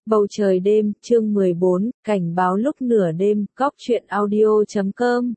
Bầu trời đêm, chương 14, cảnh báo lúc nửa đêm, góc truyện audio.com.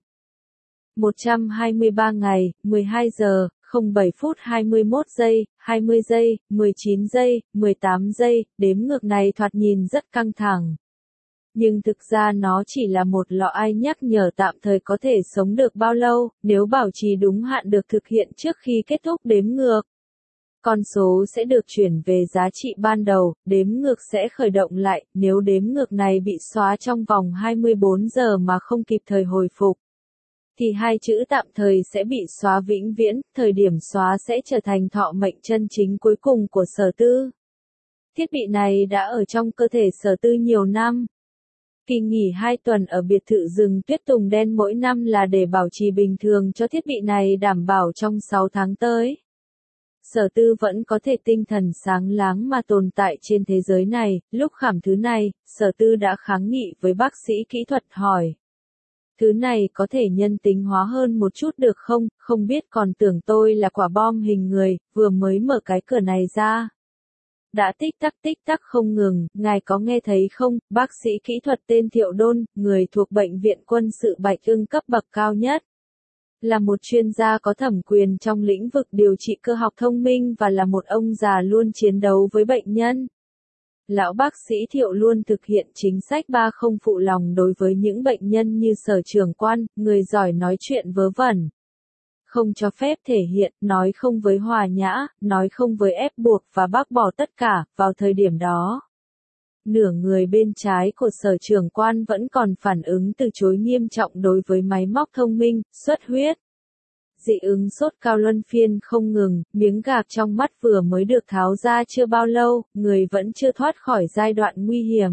123 ngày, 12 giờ, 07 phút 21 giây, 20 giây, 19 giây, 18 giây, đếm ngược này thoạt nhìn rất căng thẳng. Nhưng thực ra nó chỉ là một lọ ai nhắc nhở tạm thời có thể sống được bao lâu, nếu bảo trì đúng hạn được thực hiện trước khi kết thúc đếm ngược. Con số sẽ được chuyển về giá trị ban đầu, đếm ngược sẽ khởi động lại, nếu đếm ngược này bị xóa trong vòng 24 giờ mà không kịp thời hồi phục, thì hai chữ tạm thời sẽ bị xóa vĩnh viễn, thời điểm xóa sẽ trở thành thọ mệnh chân chính cuối cùng của Sở Tư. Thiết bị này đã ở trong cơ thể Sở Tư nhiều năm. Kỳ nghỉ 2 tuần ở biệt thự rừng tuyết Tùng Đen mỗi năm là để bảo trì bình thường cho thiết bị này đảm bảo trong 6 tháng tới. Sở Tư vẫn có thể tinh thần sáng láng mà tồn tại trên thế giới này, lúc khảm thứ này, Sở Tư đã kháng nghị với bác sĩ kỹ thuật hỏi. Thứ này có thể nhân tính hóa hơn một chút được không, không biết còn tưởng tôi là quả bom hình người, vừa mới mở cái cửa này ra. Đã tích tắc không ngừng, ngài có nghe thấy không, bác sĩ kỹ thuật tên Thiệu Đôn, người thuộc Bệnh viện Quân sự Bạch Ưng cấp bậc cao nhất. Là một chuyên gia có thẩm quyền trong lĩnh vực điều trị cơ học thông minh và là một ông già luôn chiến đấu với bệnh nhân. Lão bác sĩ Thiệu luôn thực hiện chính sách 3 không phụ lòng đối với những bệnh nhân như Sở Trưởng Quan, người giỏi nói chuyện vớ vẩn. Không cho phép thể hiện, nói không với hòa nhã, nói không với ép buộc và bác bỏ tất cả, vào thời điểm đó. Nửa người bên trái của Sở Trưởng Quan vẫn còn phản ứng từ chối nghiêm trọng đối với máy móc thông minh, xuất huyết. Dị ứng sốt cao luân phiên không ngừng, miếng gạc trong mắt vừa mới được tháo ra chưa bao lâu, người vẫn chưa thoát khỏi giai đoạn nguy hiểm.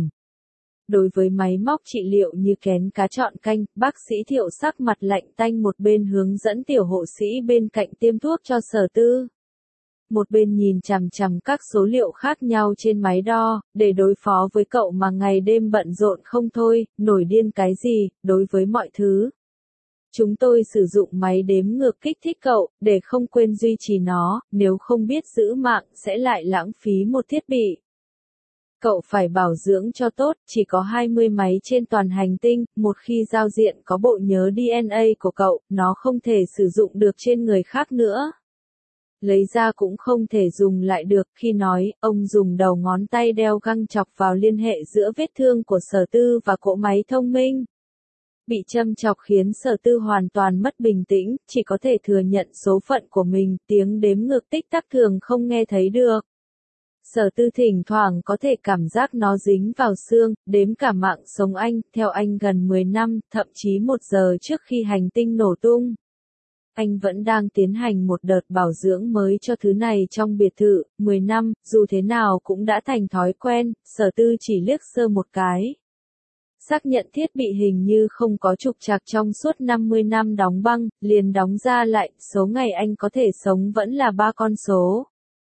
Đối với máy móc trị liệu như kén cá chọn canh, bác sĩ Thiệu sắc mặt lạnh tanh một bên hướng dẫn tiểu hộ sĩ bên cạnh tiêm thuốc cho Sở Tư. Một bên nhìn chằm chằm các số liệu khác nhau trên máy đo, để đối phó với cậu mà ngày đêm bận rộn không thôi, nổi điên cái gì, đối với mọi thứ. Chúng tôi sử dụng máy đếm ngược kích thích cậu, để không quên duy trì nó, nếu không biết giữ mạng sẽ lại lãng phí một thiết bị. Cậu phải bảo dưỡng cho tốt, chỉ có 20 máy trên toàn hành tinh, một khi giao diện có bộ nhớ DNA của cậu, nó không thể sử dụng được trên người khác nữa. Lấy ra cũng không thể dùng lại được, khi nói, ông dùng đầu ngón tay đeo găng chọc vào liên hệ giữa vết thương của Sở Tư và cỗ máy thông minh. Bị châm chọc khiến Sở Tư hoàn toàn mất bình tĩnh, chỉ có thể thừa nhận số phận của mình, tiếng đếm ngược tích tắc thường không nghe thấy được. Sở Tư thỉnh thoảng có thể cảm giác nó dính vào xương, đếm cả mạng sống anh, theo anh gần 10 năm, thậm chí 1 giờ trước khi hành tinh nổ tung. Anh vẫn đang tiến hành một đợt bảo dưỡng mới cho thứ này trong biệt thự, 10 năm, dù thế nào cũng đã thành thói quen, Sở Tư chỉ liếc sơ một cái. Xác nhận thiết bị hình như không có trục trặc trong suốt 50 năm đóng băng, liền đóng ra lại, số ngày anh có thể sống vẫn là 3 con số.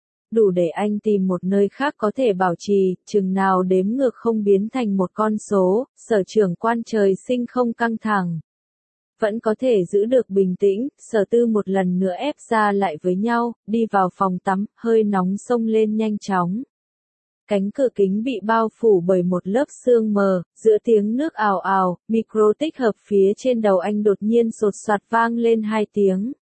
Đủ để anh tìm một nơi khác có thể bảo trì, chừng nào đếm ngược không biến thành một con số, Sở Trưởng Quan trời sinh không căng thẳng. Vẫn có thể giữ được bình tĩnh, Sở Tư một lần nữa ép ra lại với nhau, đi vào phòng tắm, hơi nóng xông lên nhanh chóng. Cánh cửa kính bị bao phủ bởi một lớp sương mờ, giữa tiếng nước ào ào, micro tích hợp phía trên đầu anh đột nhiên sột soạt vang lên 2 tiếng.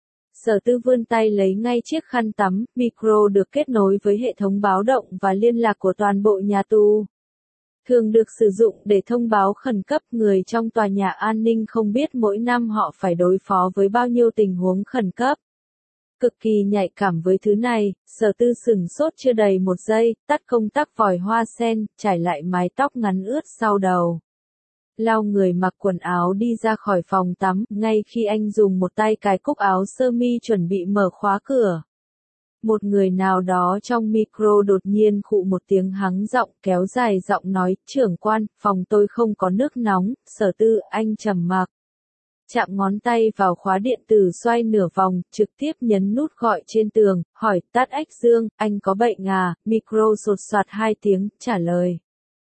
Sở Tư vươn tay lấy ngay chiếc khăn tắm, micro được kết nối với hệ thống báo động và liên lạc của toàn bộ nhà tù. Thường được sử dụng để thông báo khẩn cấp, người trong tòa nhà an ninh không biết mỗi năm họ phải đối phó với bao nhiêu tình huống khẩn cấp. Cực kỳ nhạy cảm với thứ này, Sở Tư sửng sốt chưa đầy 1 giây, tắt công tắc vòi hoa sen, trải lại mái tóc ngắn ướt sau đầu. Lau người mặc quần áo đi ra khỏi phòng tắm, ngay khi anh dùng một tay cài cúc áo sơ mi chuẩn bị mở khóa cửa. Một người nào đó trong micro đột nhiên khụ một tiếng hắng giọng, kéo dài giọng nói, Trưởng Quan, phòng tôi không có nước nóng. Sở Tư, anh trầm mặc. Chạm ngón tay vào khóa điện tử xoay nửa vòng, trực tiếp nhấn nút gọi trên tường, hỏi, tắt ách dương, anh có bệnh à, micro sột soạt 2 tiếng, trả lời.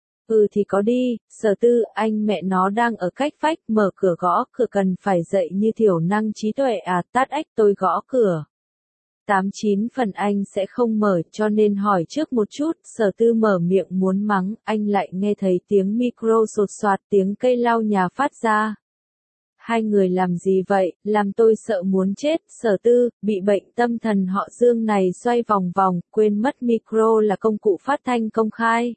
Ừ thì có đi, Sở Tư, anh mẹ nó đang ở cách vách, mở cửa gõ, cửa cần phải dậy như thiểu năng trí tuệ à, tắt ách tôi gõ cửa. 89 phần anh sẽ không mở, cho nên hỏi trước một chút. Sở Tư mở miệng muốn mắng, anh lại nghe thấy tiếng micro sột soạt, tiếng cây lau nhà phát ra. Hai người làm gì vậy, làm tôi sợ muốn chết. Sở Tư, bị bệnh tâm thần họ Dương này xoay vòng vòng, quên mất micro là công cụ phát thanh công khai.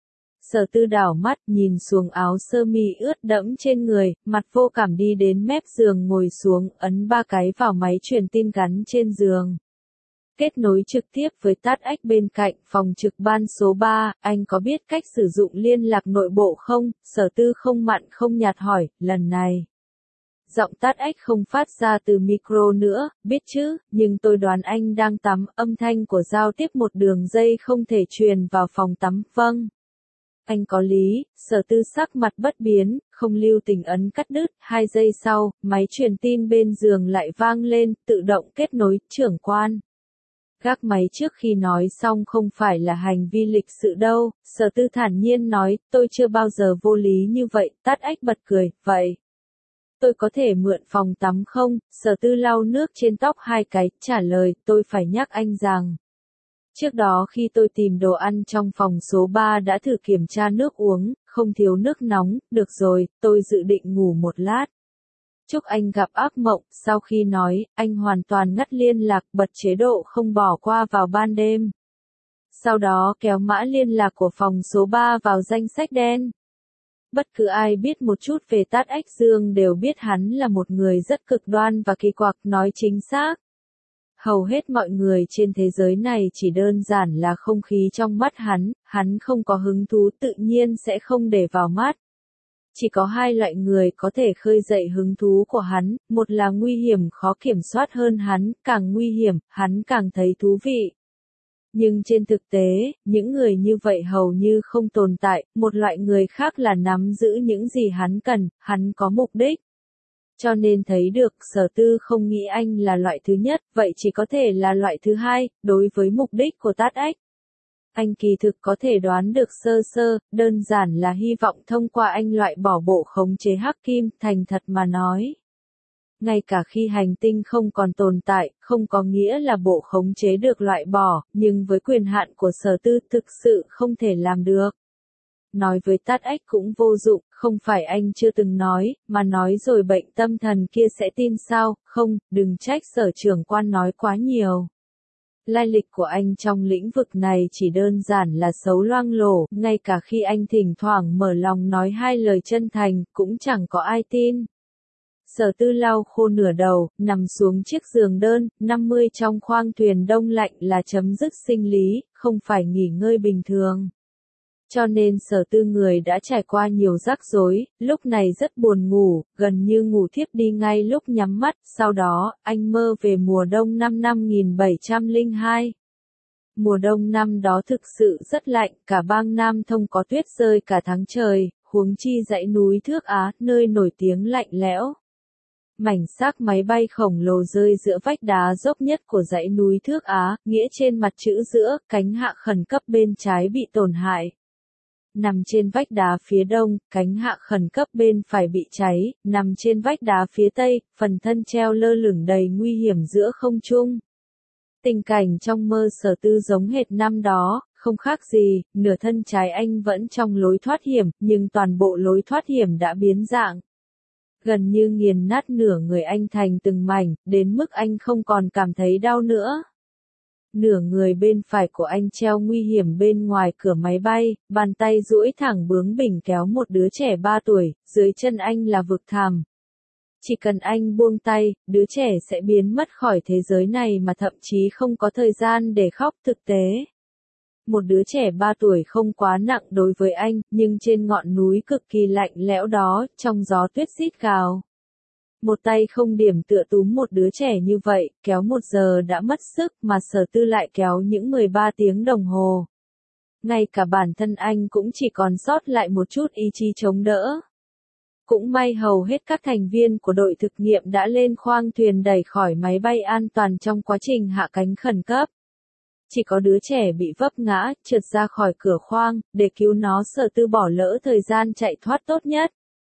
Sở Tư đảo mắt nhìn xuống áo sơ mi ướt đẫm trên người, mặt vô cảm đi đến mép giường ngồi xuống, ấn 3 cái vào máy truyền tin gắn trên giường. Kết nối trực tiếp với tát ách bên cạnh, phòng trực ban số 3, anh có biết cách sử dụng liên lạc nội bộ không? Sở Tư không mặn không nhạt hỏi, lần này. Giọng tát ách không phát ra từ micro nữa, biết chứ, nhưng tôi đoán anh đang tắm, âm thanh của giao tiếp một đường dây không thể truyền vào phòng tắm, vâng. Anh có lý, Sở Tư sắc mặt bất biến, không lưu tình ấn cắt đứt, 2 giây sau, máy truyền tin bên giường lại vang lên, tự động kết nối, trưởng quan. Gác máy trước khi nói xong không phải là hành vi lịch sự đâu, Sở Tư thản nhiên nói, tôi chưa bao giờ vô lý như vậy, tát ách bật cười, vậy. Tôi có thể mượn phòng tắm không? Sở Tư lau nước trên tóc 2 cái, trả lời, tôi phải nhắc anh rằng. Trước đó khi tôi tìm đồ ăn trong phòng số 3 đã thử kiểm tra nước uống, không thiếu nước nóng, được rồi, tôi dự định ngủ một lát. Chúc anh gặp ác mộng, sau khi nói, anh hoàn toàn ngắt liên lạc, bật chế độ không bỏ qua vào ban đêm. Sau đó kéo mã liên lạc của phòng số 3 vào danh sách đen. Bất cứ ai biết một chút về Tát Ách Dương đều biết hắn là một người rất cực đoan và kỳ quặc, nói chính xác. Hầu hết mọi người trên thế giới này chỉ đơn giản là không khí trong mắt hắn không có hứng thú tự nhiên sẽ không để vào mắt. Chỉ có 2 loại người có thể khơi dậy hứng thú của hắn, một là nguy hiểm khó kiểm soát hơn hắn, càng nguy hiểm, hắn càng thấy thú vị. Nhưng trên thực tế, những người như vậy hầu như không tồn tại, một loại người khác là nắm giữ những gì hắn cần, hắn có mục đích. Cho nên thấy được, Sở Tư không nghĩ anh là loại thứ nhất, vậy chỉ có thể là loại thứ 2, đối với mục đích của Tát Ách. Anh kỳ thực có thể đoán được sơ sơ, đơn giản là hy vọng thông qua anh loại bỏ bộ khống chế hắc kim, thành thật mà nói. Ngay cả khi hành tinh không còn tồn tại, không có nghĩa là bộ khống chế được loại bỏ, nhưng với quyền hạn của Sở Tư thực sự không thể làm được. Nói với Tát Ách cũng vô dụng, không phải anh chưa từng nói, mà nói rồi bệnh tâm thần kia sẽ tin sao, không, đừng trách Sở trưởng quan nói quá nhiều. Lai lịch của anh trong lĩnh vực này chỉ đơn giản là xấu loang lổ, ngay cả khi anh thỉnh thoảng mở lòng nói 2 lời chân thành, cũng chẳng có ai tin. Sở Tư lau khô nửa đầu, nằm xuống chiếc giường đơn, 50 trong khoang thuyền đông lạnh là chấm dứt sinh lý, không phải nghỉ ngơi bình thường. Cho nên Sở Tư người đã trải qua nhiều rắc rối, lúc này rất buồn ngủ, gần như ngủ thiếp đi ngay lúc nhắm mắt, sau đó, anh mơ về mùa đông năm 5702. Mùa đông năm đó thực sự rất lạnh, cả bang Nam Thông có tuyết rơi cả tháng trời, huống chi dãy núi Thước Á, nơi nổi tiếng lạnh lẽo. Mảnh xác máy bay khổng lồ rơi giữa vách đá dốc nhất của dãy núi Thước Á, nghĩa trên mặt chữ giữa, cánh hạ khẩn cấp bên trái bị tổn hại. Nằm trên vách đá phía đông, cánh hạ khẩn cấp bên phải bị cháy, nằm trên vách đá phía tây, phần thân treo lơ lửng đầy nguy hiểm giữa không trung. Tình cảnh trong mơ Sở Tư giống hệt năm đó, không khác gì, nửa thân trái anh vẫn trong lối thoát hiểm, nhưng toàn bộ lối thoát hiểm đã biến dạng. Gần như nghiền nát nửa người anh thành từng mảnh, đến mức anh không còn cảm thấy đau nữa. Nửa người bên phải của anh treo nguy hiểm bên ngoài cửa máy bay, bàn tay duỗi thẳng bướng bỉnh kéo một đứa trẻ 3 tuổi, dưới chân anh là vực thẳm. Chỉ cần anh buông tay, đứa trẻ sẽ biến mất khỏi thế giới này mà thậm chí không có thời gian để khóc thực tế. Một đứa trẻ 3 tuổi không quá nặng đối với anh, nhưng trên ngọn núi cực kỳ lạnh lẽo đó, trong gió tuyết rít gào. Một tay không điểm tựa túm một đứa trẻ như vậy, kéo 1 giờ đã mất sức mà Sở Tư lại kéo những 13 tiếng đồng hồ. Ngay cả bản thân anh cũng chỉ còn sót lại một chút ý chí chống đỡ. Cũng may hầu hết các thành viên của đội thực nghiệm đã lên khoang thuyền đẩy khỏi máy bay an toàn trong quá trình hạ cánh khẩn cấp. Chỉ có đứa trẻ bị vấp ngã, trượt ra khỏi cửa khoang, để cứu nó Sở Tư bỏ lỡ thời gian chạy thoát tốt nhất.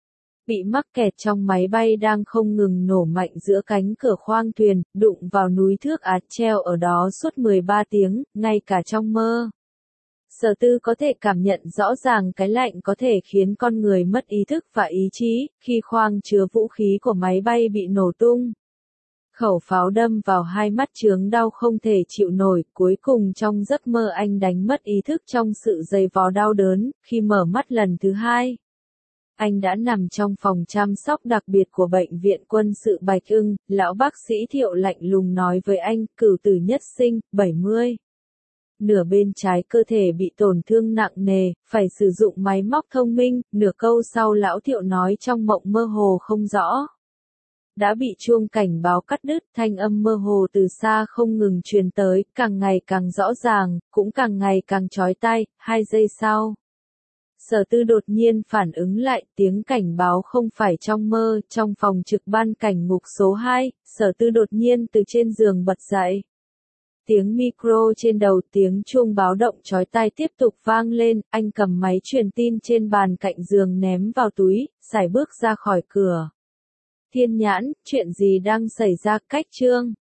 bị mắc kẹt trong máy bay đang không ngừng nổ mạnh giữa cánh cửa khoang thuyền, đụng vào núi thước ạt treo ở đó suốt 13 tiếng, ngay cả trong mơ. Sở Tư có thể cảm nhận rõ ràng cái lạnh có thể khiến con người mất ý thức và ý chí, khi khoang chứa vũ khí của máy bay bị nổ tung. Khẩu pháo đâm vào hai mắt chướng đau không thể chịu nổi, cuối cùng trong giấc mơ anh đánh mất ý thức trong sự dày vò đau đớn, khi mở mắt lần thứ hai. Anh đã nằm trong phòng chăm sóc đặc biệt của Bệnh viện Quân sự Bạch Ưng, lão bác sĩ Thiệu lạnh lùng nói với anh, cửu tử nhất sinh, 70. Nửa bên trái cơ thể bị tổn thương nặng nề, phải sử dụng máy móc thông minh, nửa câu sau lão Thiệu nói trong mộng mơ hồ không rõ. Đã bị chuông cảnh báo cắt đứt, thanh âm mơ hồ từ xa không ngừng truyền tới, càng ngày càng rõ ràng, cũng càng ngày càng chói tai. 2 giây sau. Sở Tư đột nhiên phản ứng lại, tiếng cảnh báo không phải trong mơ, trong phòng trực ban cảnh ngục số 2, Sở Tư đột nhiên từ trên giường bật dậy. Tiếng micro trên đầu, tiếng chuông báo động chói tai tiếp tục vang lên, anh cầm máy truyền tin trên bàn cạnh giường ném vào túi, sải bước ra khỏi cửa. Thiên Nhãn, chuyện gì đang xảy ra? Cách chương